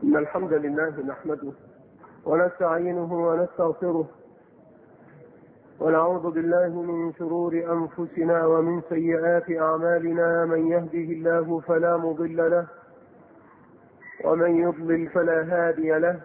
إن الحمد لله نحمده ونستعينه ونستغفره ونعوذ بالله من شرور أنفسنا ومن سيئات أعمالنا. من يهده الله فلا مضل له ومن يضلل فلا هادي له،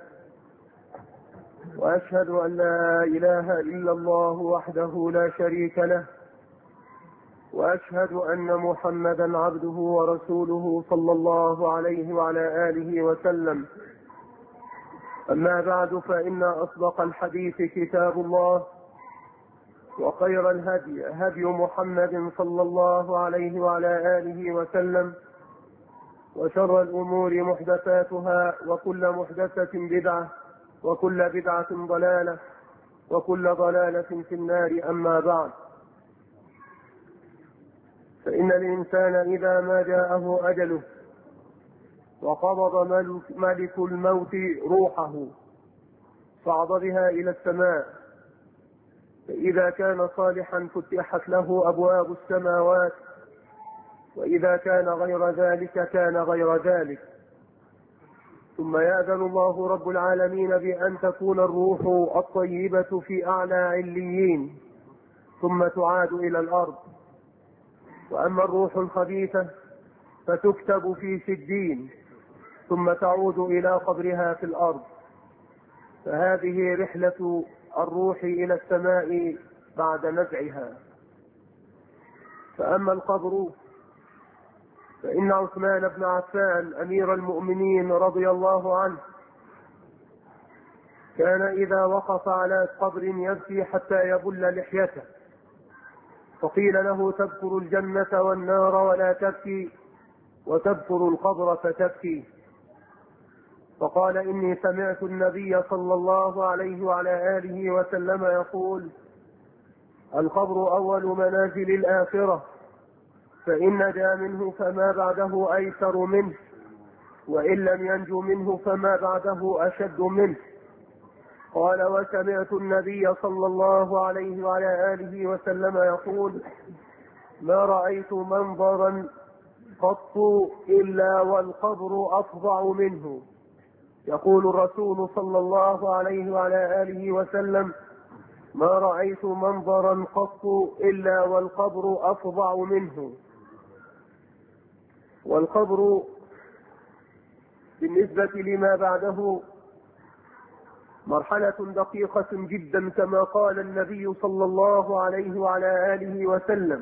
وأشهد أن لا إله إلا الله وحده لا شريك له، وأشهد أن محمدا عبده ورسوله صلى الله عليه وعلى آله وسلم. أما بعد، فإن أصدق الحديث كتاب الله، وخير الهدي هدي محمد صلى الله عليه وعلى آله وسلم، وشر الأمور محدثاتها، وكل محدثة بدعة، وكل بدعة ضلالة، وكل ضلالة في النار. أما بعد، فإن الإنسان إذا ما جاءه أجله وقبض ملك الموت روحه صعد بها إلى السماء، فإذا كان صالحا فتحت له أبواب السماوات، وإذا كان غير ذلك كان غير ذلك. ثم يأذن الله رب العالمين بأن تكون الروح الطيبة في أعلى عليين، ثم تعاد إلى الأرض. وأما الروح الخبيثة فتكتب في سجين، ثم تعود إلى قبرها في الأرض. فهذه رحلة الروح إلى السماء بعد نزعها. فأما القبر فإن عثمان بن عفان أمير المؤمنين رضي الله عنه كان إذا وقف على قبر يبكي حتى يبل لحيته، فقيل له: تذكر الجنة والنار ولا تبكي، وتذكر القبر فتبكي؟ فقال: إني سمعت النبي صلى الله عليه وعلى آله وسلم يقول: القبر أول منازل الآخرة، فإن نجا منه فما بعده أيسر منه، وإن لم ينجو منه فما بعده أشد منه. قال: وسمعت النبي صلى الله عليه وعلى آله وسلم يقول: ما رأيت منظرا قط إلا والقبر أفظع منه. يقول الرسول صلى الله عليه وعلى آله وسلم: ما رأيت منظرا قط إلا والقبر أفظع منه. والقبر بالنسبة لما بعده مرحلة دقيقة جدا، كما قال النبي صلى الله عليه وعلى آله وسلم: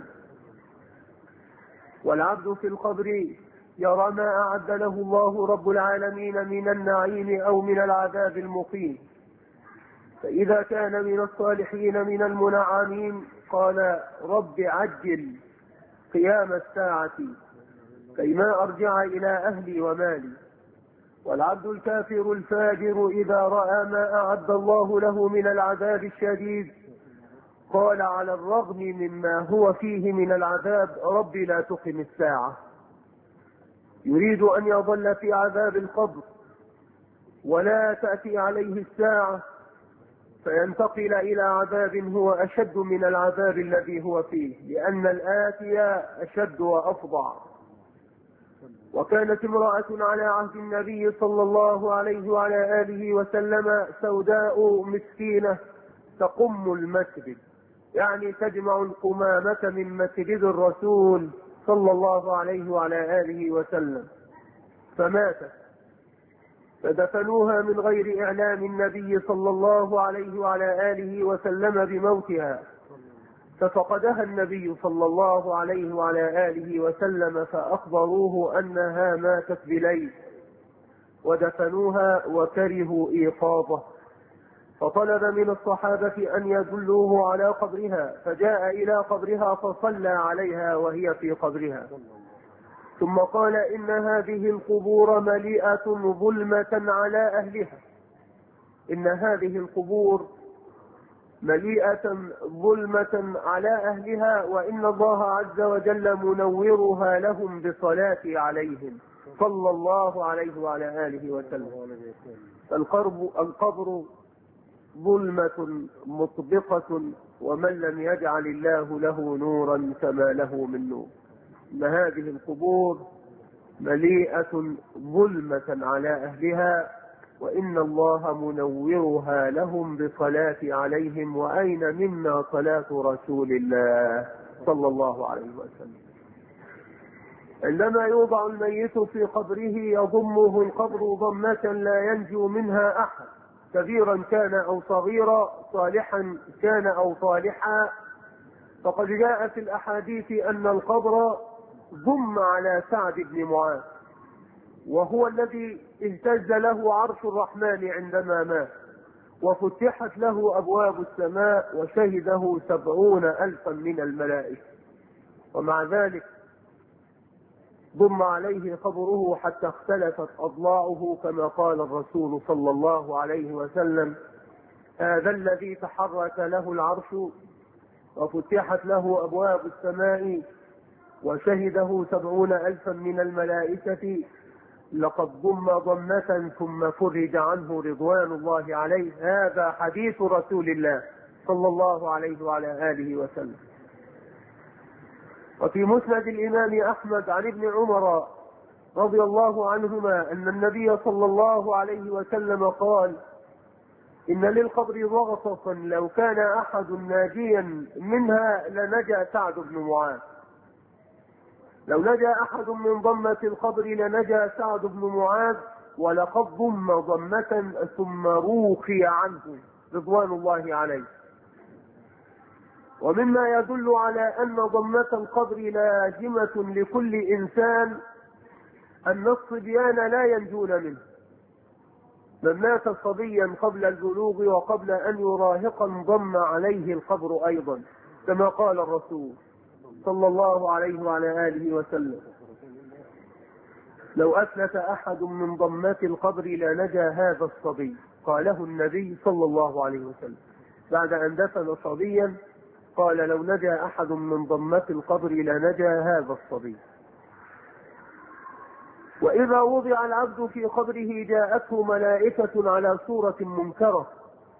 والعبد في القبر يرى ما أعد له الله رب العالمين من النعيم أو من العذاب المقيم. فإذا كان من الصالحين من المنعمين قال: رب عجل قيام الساعة كيما أرجع إلى أهلي ومالي. والعبد الكافر الفاجر إذا رأى ما أعد الله له من العذاب الشديد قال: على الرغم مما هو فيه من العذاب رب لا تقم الساعة. يريد أن يظل في عذاب القبر ولا تأتي عليه الساعة، فينتقل إلى عذاب هو أشد من العذاب الذي هو فيه، لأن الآتي أشد وأفظع. وكانت امرأة على عهد النبي صلى الله عليه وعلى آله وسلم سوداء مسكينة تقم المسجد، يعني تجمع القمامة من مسجد الرسول صلى الله عليه وعلى آله وسلم، فماتت، فدفنوها من غير إعلام النبي صلى الله عليه وعلى آله وسلم بموتها. ففقدها النبي صلى الله عليه وعلى آله وسلم فأخبروه أنها ماتت بليل، ودفنوها وكرهوا إيقاظه، فطلب من الصحابة أن يدلوه على قبرها، فجاء إلى قبرها فصلى عليها وهي في قبرها، ثم قال: إن هذه القبور مليئة ظلمة على أهلها، إن هذه القبور مليئة ظلمة على أهلها، وإن الله عز وجل منورها لهم بصلاة عليهم صلى الله عليه وعلى آله وسلم. القبر ظلمة مطبقة، ومن لم يجعل الله له نورا كما له من نور. إن هذه القبور مليئة ظلمة على أهلها، وإن الله منورها لهم بصلاة عليهم، وأين منا صلاة رسول الله صلى الله عليه وسلم. عندما يوضع الميت في قبره يضمه القبر ضمة لا ينجو منها أحد، كبيرا كان أو صغيرا، صالحا كان أو صالحا. فقد جاء في الأحاديث أن القبر ضم على سعد بن معاذ، وهو الذي اهتز له عرش الرحمن عندما مات، وفتحت له أبواب السماء وشهده 70,000 من الملائكة، ومع ذلك ضم عليه قبره حتى اختلفت أضلاعه، كما قال الرسول صلى الله عليه وسلم: هذا الذي تحرك له العرش وفتحت له أبواب السماء وشهده 70,000 من الملائكة، لقد ضم ضمة ثم فرج عنه رضوان الله عليه. هذا حديث رسول الله صلى الله عليه وعلى آله وسلم. وفي مسند الإمام أحمد عن ابن عمر رضي الله عنهما أن النبي صلى الله عليه وسلم قال: إن للقبر ضغطة لو كان أحد ناجيا منها لنجا سعد بن معاذ. لو نجا أحد من ضمة القبر لنجا سعد بن معاذ، ولقد ضم ضمة ثم روخي عنه رضوان الله عليه. ومما يدل على أن ضمة القبر لازمة لكل إنسان أن الصبيان لا ينجون منه. من مات صبيا قبل البلوغ وقبل أن يراهق انضم عليه القبر أيضا، كما قال الرسول صلى الله عليه وعلى آله وسلم: لو أفلت أحد من ضمة القبر لنجا هذا الصبي. قاله النبي صلى الله عليه وسلم بعد أن دفن صبيا، قال: لو نجا أحد من ضمة القبر لنجا هذا الصبي. وإذا وضع العبد في قبره جاءته ملائكة على صورة منكرة،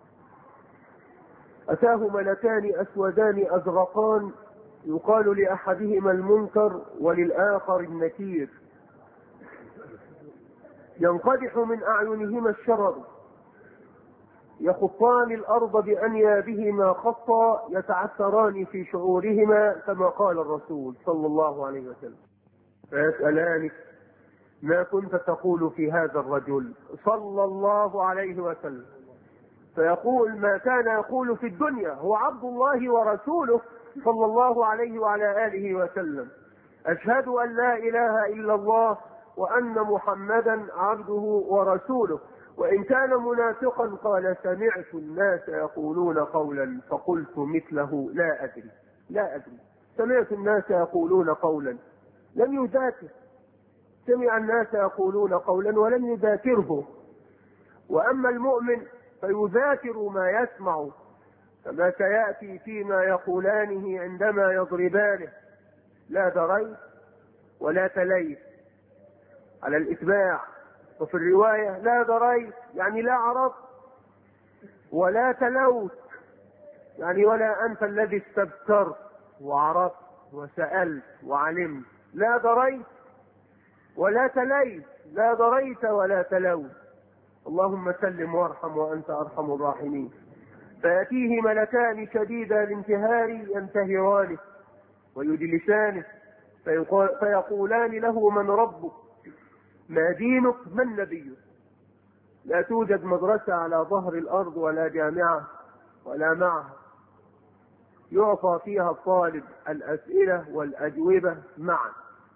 أتاه ملكان أسودان أزرقان، يقال لأحدهما المنكر وللآخر النكير، ينقدح من أعينهما الشرر، يخطان الأرض بأنيابهما خطا، يتعثران في شعورهما، كما قال الرسول صلى الله عليه وسلم. فيسألانك: ما كنت تقول في هذا الرجل صلى الله عليه وسلم؟ فيقول: ما كان يقول في الدنيا، هو عبد الله ورسوله صلى الله عليه وعلى آله وسلم. أشهد أن لا إله إلا الله وأن محمدا عبده ورسوله. وإن كان منافقا قال: سمعت الناس يقولون قولا فقلت مثله لا أدري. سمعت الناس يقولون قولا، لم يذاكر. سمع الناس يقولون قولا ولم يذاكره. وأما المؤمن فيذاكر ما يسمع، كما سيأتي فيما يقولانه عندما يضربانه: لا دريت ولا تليت، على الإتباع. وفي الرواية: لا دريت يعني لا عرفت، ولا تلوت يعني ولا أنت الذي استبصرت وعرفت وسألت وعلمت. لا دريت ولا تليت، لا دريت ولا تلوت. اللهم سلم وارحم وأنت أرحم الراحمين. فيأتيه ملكان شديدا الانتهار ينتهرانه ويجلسانه، فيقولان له: من ربك؟ ما دينك؟ من نبيك؟ لا توجد مدرسة على ظهر الأرض ولا جامعة ولا معهد يعطى فيها الطالب الأسئلة والأجوبة معا،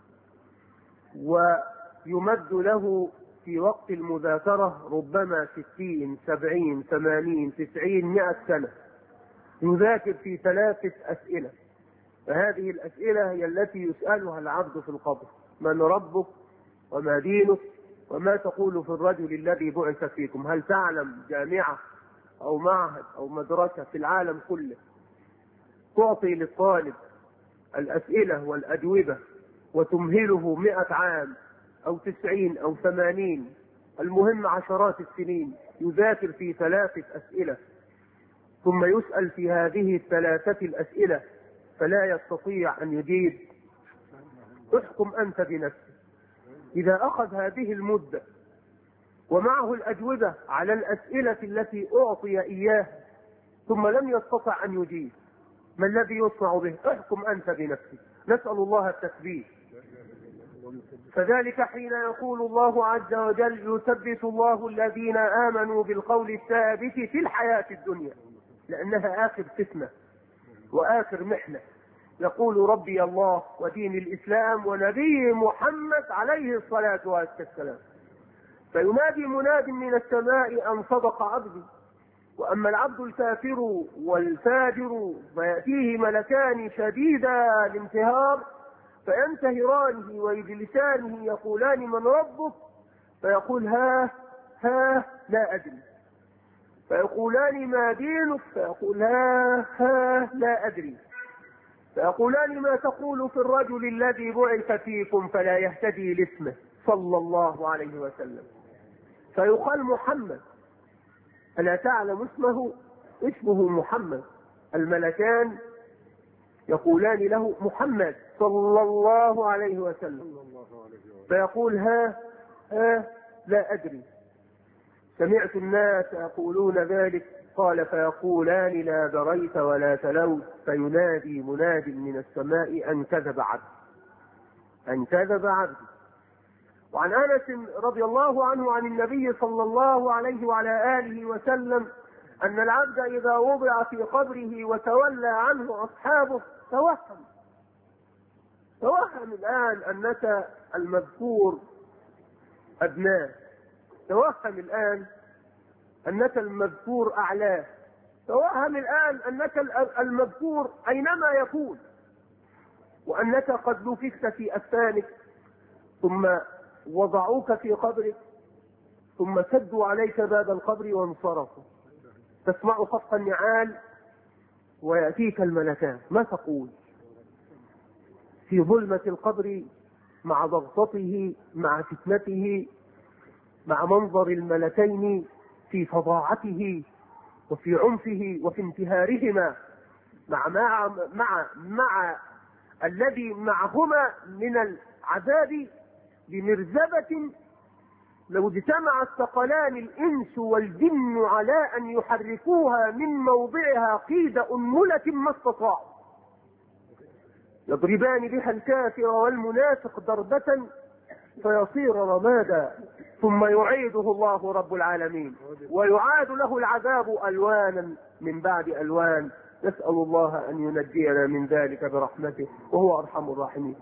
ويمد له في وقت المذاكرة ربما 60 70 80 90 100 سنة يذاكر في 3 أسئلة. فهذه الأسئلة هي التي يسألها العبد في القبر: من ربك؟ وما دينك؟ وما تقول في الرجل الذي بعث فيكم؟ هل تعلم جامعة أو معهد أو مدرسة في العالم كله تعطي للطالب الأسئلة والأجوبة وتمهله 100 عام أو 90 أو 80، المهم عشرات السنين، يذاكر في 3 أسئلة ثم يسأل في هذه 3 الأسئلة فلا يستطيع أن يجيب؟ احكم أنت بنفسك. إذا أخذ هذه المدة ومعه الأجوبة على الأسئلة التي أعطي إياه ثم لم يستطع أن يجيب، ما الذي يصنع به؟ احكم أنت بنفسك. نسأل الله التثبيت. فذلك حين يقول الله عز وجل: يثبت الله الذين آمنوا بالقول الثابت في الحياة الدنيا، لأنها آخر فتنة وآخر محنة. يقول: ربي الله ودين الإسلام ونبي محمد عليه الصلاة والسلام. فينادي مناد من السماء أن صدق عبدي. وأما العبد الكافر والفاجر فيأتيه ملكان شديدا الانتهار فينتهرانه ويجلسانه يقولان: من ربك؟ فيقول: ها لا أدري. فيقولان: ما دينك؟ فيقول: ها لا أدري. فيقولان: ما تقول في الرجل الذي بعث فيكم فلا يهتدي لاسمه صلى الله عليه وسلم؟ فيقال: محمد. ألا تعلم اسمه؟ اسمه محمد. الملكان يقولان له: محمد صلى الله عليه وسلم. فيقول: ها لا أدري. سمعت الناس يقولون ذلك. قال: فيقولان: لا دريت ولا تلوت. فينادي مناد من السماء: أن كذب عبد، أن كذب عبد. وعن أنس رضي الله عنه عن النبي صلى الله عليه وعلى آله وسلم أن العبد إذا وضع في قبره وتولى عنه أصحابه توهم الآن أنك المذكور أدناه، توهم الآن أنك المذكور أعلاه، توهم الآن أنك المذكور أينما يكون، وأنك قد لفت في أسفانك ثم وضعوك في قبرك ثم سدوا عليك باب القبر وانصرفوا. تسمع خفق النعال ويأتيك الملكان. ما تقول في ظلمة القبر مع ضغطته مع فتنته مع منظر الملكين في فظاعته وفي عنفه وفي انتهارهما مع الذي معهما من العذاب بمرزبة لو اجتمع الثقلان الإنس والجن على أن يحركوها من موضعها قيد أنملة ما استطاعوا. يضربان بها الكافر والمنافق ضربة فيصير رمادا ثم يعيده الله رب العالمين ويعاد له العذاب ألوانا من بعد ألوان. نسأل الله أن ينجينا من ذلك برحمته وهو أرحم الراحمين.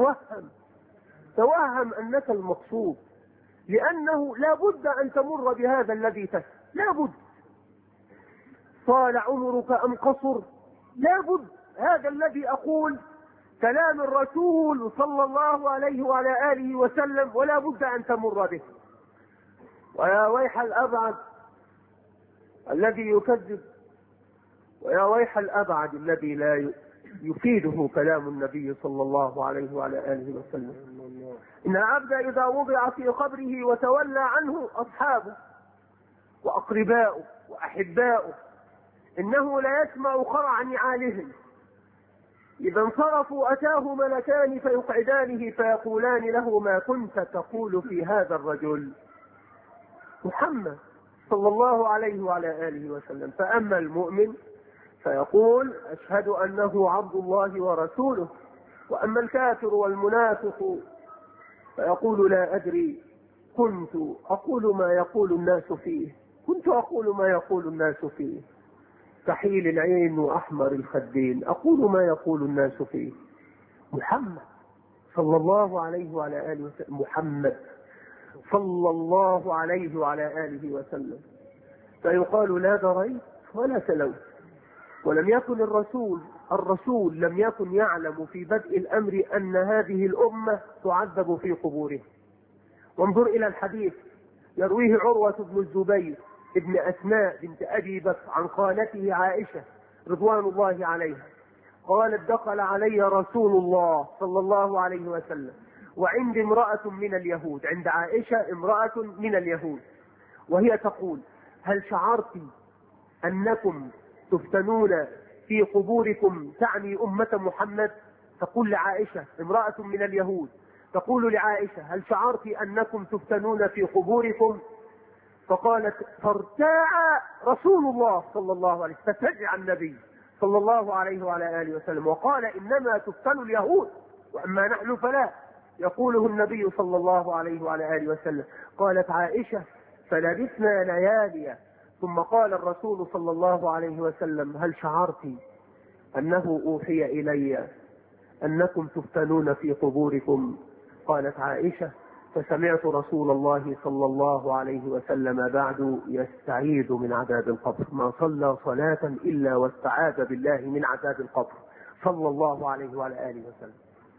توهم أنك المقصود، لأنه لا بد أن تمر بهذا الذي تسأل، لا بد. طال عمرك أم قصر، لا بد. هذا الذي أقول كلام الرسول صلى الله عليه وعلى آله وسلم ولا بد أن تمر به. ويا ويح الأبعد الذي يكذب، ويا ويح الأبعد الذي لا يفيده كلام النبي صلى الله عليه وعلى آله وسلم. إن العبد إذا وضع في قبره وتولى عنه أصحابه وأقرباؤه وأحباؤه إنه لا يسمع خرع نعالهم. إذا انصرفوا أتاه ملكان فيقعدانه فيقولان له: ما كنت تقول في هذا الرجل؟ محمد صلى الله عليه وعلى آله وسلم. فأما المؤمن فيقول: أشهد أنه عبد الله ورسوله. وأما الكافر والمنافق فيقول: لا أدري، كنت أقول ما يقول الناس فيه، كحيل العين وأحمر الخدين، أقول ما يقول الناس فيه. محمد صلى الله عليه وعلى آله وسلم، محمد صلى الله عليه وعلى آله وسلم. فيقال: لا دريت ولا تلوت. ولم يكن الرسول لم يكن يعلم في بدء الأمر أن هذه الأمة تعذب في قبورها. وانظر إلى الحديث يرويه عروة بن الزبير ابن أسماء بنت أبي بكر عن خالته عائشة رضوان الله عليها قالت: دخل علي رسول الله صلى الله عليه وسلم وعند امرأة من اليهود، عند عائشة امرأة من اليهود، وهي تقول: هل شعرت أنكم تفتنون في قبوركم؟ تعني أمة محمد. تقول لعائشة امرأة من اليهود: تقول لعائشة: هل شعرت أنكم تفتنون في قبوركم؟ فقالت: فارتاع رسول الله صلى الله عليه وسلم، ففزع النبي صلى الله عليه وعلى آله وسلم وقال: إنما تفتن اليهود وأما نحن فلا. يقوله النبي صلى الله عليه وعلى آله وسلم. قالت عائشة: فلبثنا ليالي، ثم قال الرسول صلى الله عليه وسلم: هل شعرت أنه أوحي إلي أنكم تفتنون في قبوركم؟ قالت عائشة: فسمعت رسول الله صلى الله عليه وسلم بعد يستعيذ من عذاب القبر، ما صلى صلاة إلا واستعاذ بالله من عذاب القبر صلى الله عليه وعلى آله وسلم.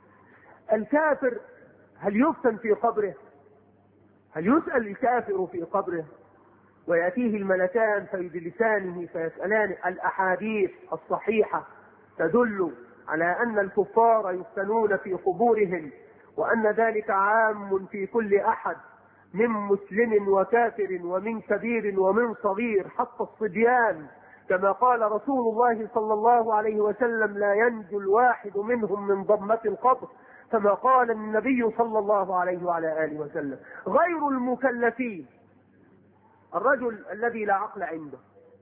الكافر هل يفتن في قبره؟ هل يسأل الكافر في قبره ويأتيه الملكان فيجلسانه فيسألان؟ الأحاديث الصحيحة تدل على أن الكفار يفتنون في قبورهم، وأن ذلك عام في كل أحد من مسلم وكافر ومن كبير ومن صغير حتى الصبيان، كما قال رسول الله صلى الله عليه وسلم: لا ينجو الواحد منهم من ضمة القبر، كما قال النبي صلى الله عليه وعلى آله وسلم. غير المكلفين، الرجل الذي لا عقل عنده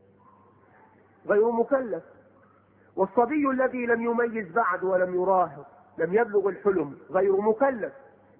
غير مكلف، والصبي الذي لم يميز بعد ولم يراهق لم يبلغ الحلم غير مكلف.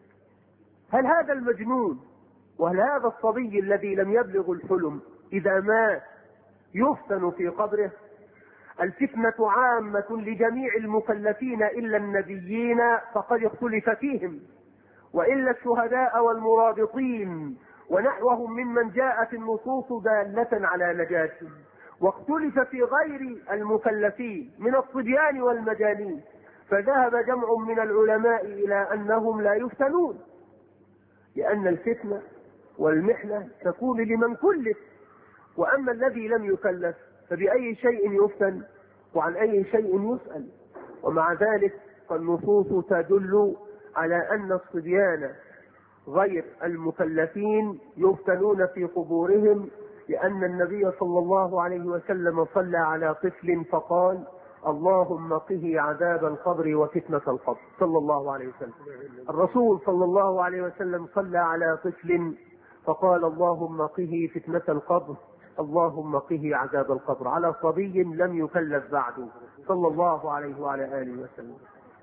هل هذا المجنون وهل هذا الصبي الذي لم يبلغ الحلم إذا مات يفتن في قبره؟ الفتنة عامة لجميع المكلفين إلا النبيين فقد اختلف فيهم، وإلا الشهداء والمرابطين ونحوهم ممن جاءت النصوص دالة على نجاتهم. واختلف في غير المكلفين من الصبيان والمجانين، فذهب جمع من العلماء إلى أنهم لا يفتنون، لأن الفتنة والمحنة تكون لمن كلف، وأما الذي لم يكلف فبأي شيء يفتن وعن أي شيء يسأل. ومع ذلك فالنصوص تدل على أن الصبيان غير المكلفين يفتنون في قبورهم، لأن النبي صلى الله عليه وسلم صلى على طفل فقال: اللهم قه عذاب القبر وفتنة القبر، صلى الله عليه وسلم. الرسول صلى الله عليه وسلم صلى على طفل فقال: اللهم قه فتنة القبر، اللهم قه عذاب القبر، على صبي لم يكلف بعد، صلى الله عليه وعلى آله وسلم.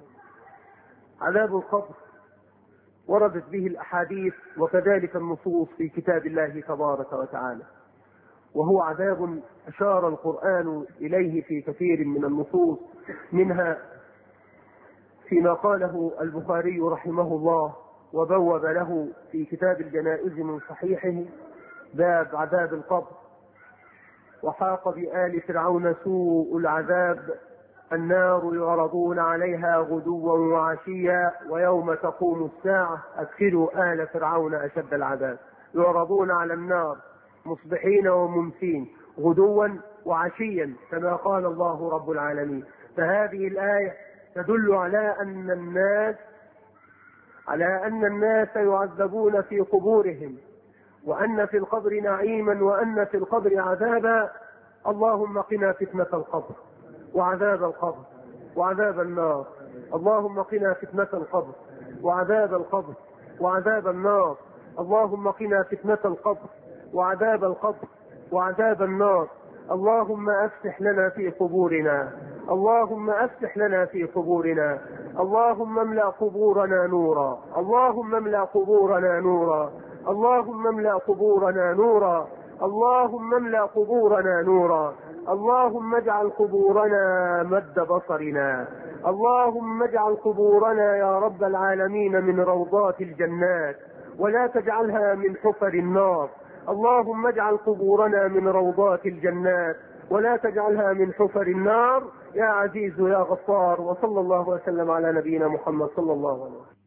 عذاب القبر وردت به الأحاديث وكذلك النصوص في كتاب الله تبارك وتعالى، وهو عذاب أشار القرآن إليه في كثير من النصوص، منها فيما قاله البخاري رحمه الله وبوب له في كتاب الجنائز من صحيحه باب عذاب القبر: وحاق بآل فرعون سوء العذاب، النار يعرضون عليها غدوا وعشيا ويوم تقوم الساعة أدخلوا آل فرعون أشد العذاب. يعرضون على النار مصبحين وممسين غدوا وعشيا كما قال الله رب العالمين. فهذه الآية تدل على أن الناس يعذبون في قبورهم، وأن في القبر نعيما وأن في القبر عذابا. اللهم قنا فتنة القبر وعذاب القبر وعذاب النار، اللهم قنا فتنة القبر وعذاب القبر وعذاب النار، اللهم قنا فتنة القبر وعذاب القبر وعذاب النار. اللهم أفسح لنا في قبورنا، اللهم أفسح لنا في قبورنا، اللهم املأ قبورنا نورا، اللهم املأ قبورنا نورا، اللهم املأ قبورنا نورا، اللهم املأ قبورنا نورا، اللهم اجعل قبورنا مد بصرنا، اللهم اجعل قبورنا يا رب العالمين من روضات الجنات ولا تجعلها من حفر النار. اللهم اجعل قبورنا من روضات الجنات ولا تجعلها من حفر النار يا عزيز يا غفار. وصلى الله وسلم على نبينا محمد صلى الله عليه وسلم.